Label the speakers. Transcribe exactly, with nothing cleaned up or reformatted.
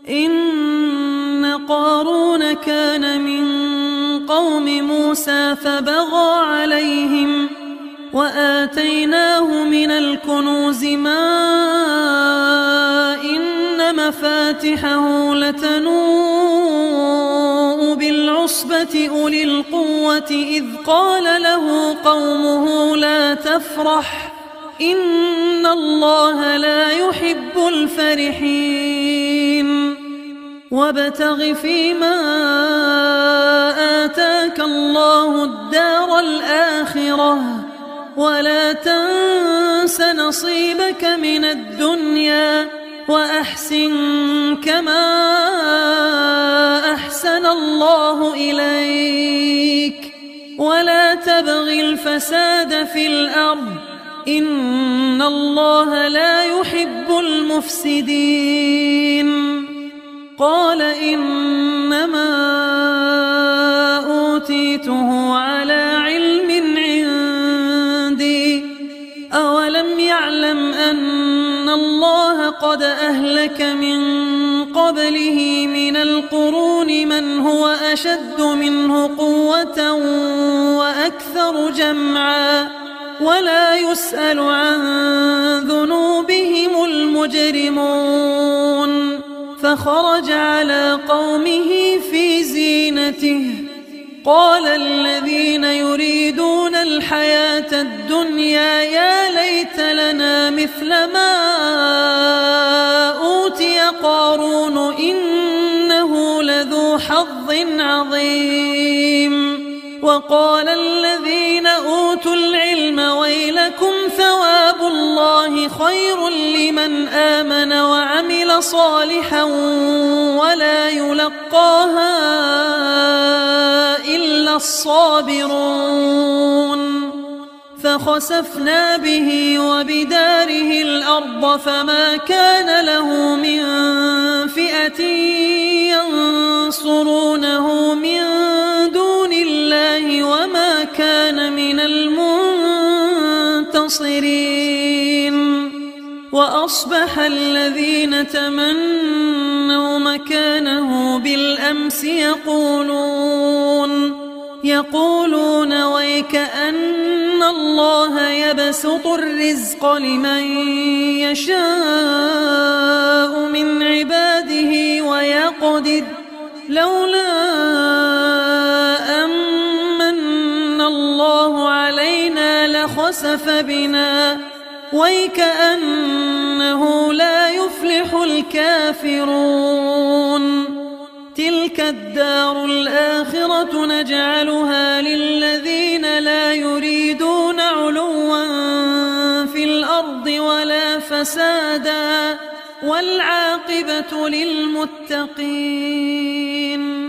Speaker 1: إن قارون كان من قوم موسى فبغى عليهم وآتيناه من الكنوز ما إن مفاتحه لتنوء بالعصبة أولي القوة إذ قال له قومه لا تفرح إن الله لا يحب الفرحين وابتغ فيما آتاك الله الدار الآخرة ولا تنس نصيبك من الدنيا وأحسن كما أحسن الله إليك ولا تبغ الفساد في الأرض إن الله لا يحب المفسدين قال إنما أوتيته على علم عندي أولم يعلم أن الله قد أهلك من قبله من القرون من هو أشد منه قوة وأكثر جمعا ولا يسأل عن ذنوبهم المجرمون فخرج على قومه في زينته قال الذين يريدون الحياة الدنيا يا ليت لنا مثل ما أوتي قارون إنه لذو حظ عظيم وقال الذين أوتوا العلم ويلكم ثواب الله خير لمن آمن وعمل صالحا ولا يلقاها إلا الصابرون فخسفنا به وبداره الأرض فما كان له من فئة ينصرونه من دون الله وما كان من المنتصرين وأصبح الذين تمنوا مكانه بالأمس يقولون يقولون ويكأن الله يبسط الرزق لمن يشاء من عباده ويقدر لولا أمن الله علينا لخسف بنا ويكأنه لا يفلح الكافرون تلك الدار الآخرة نجعلها للذين لا يريدون علوا في الأرض ولا فسادا والعاقبة للمتقين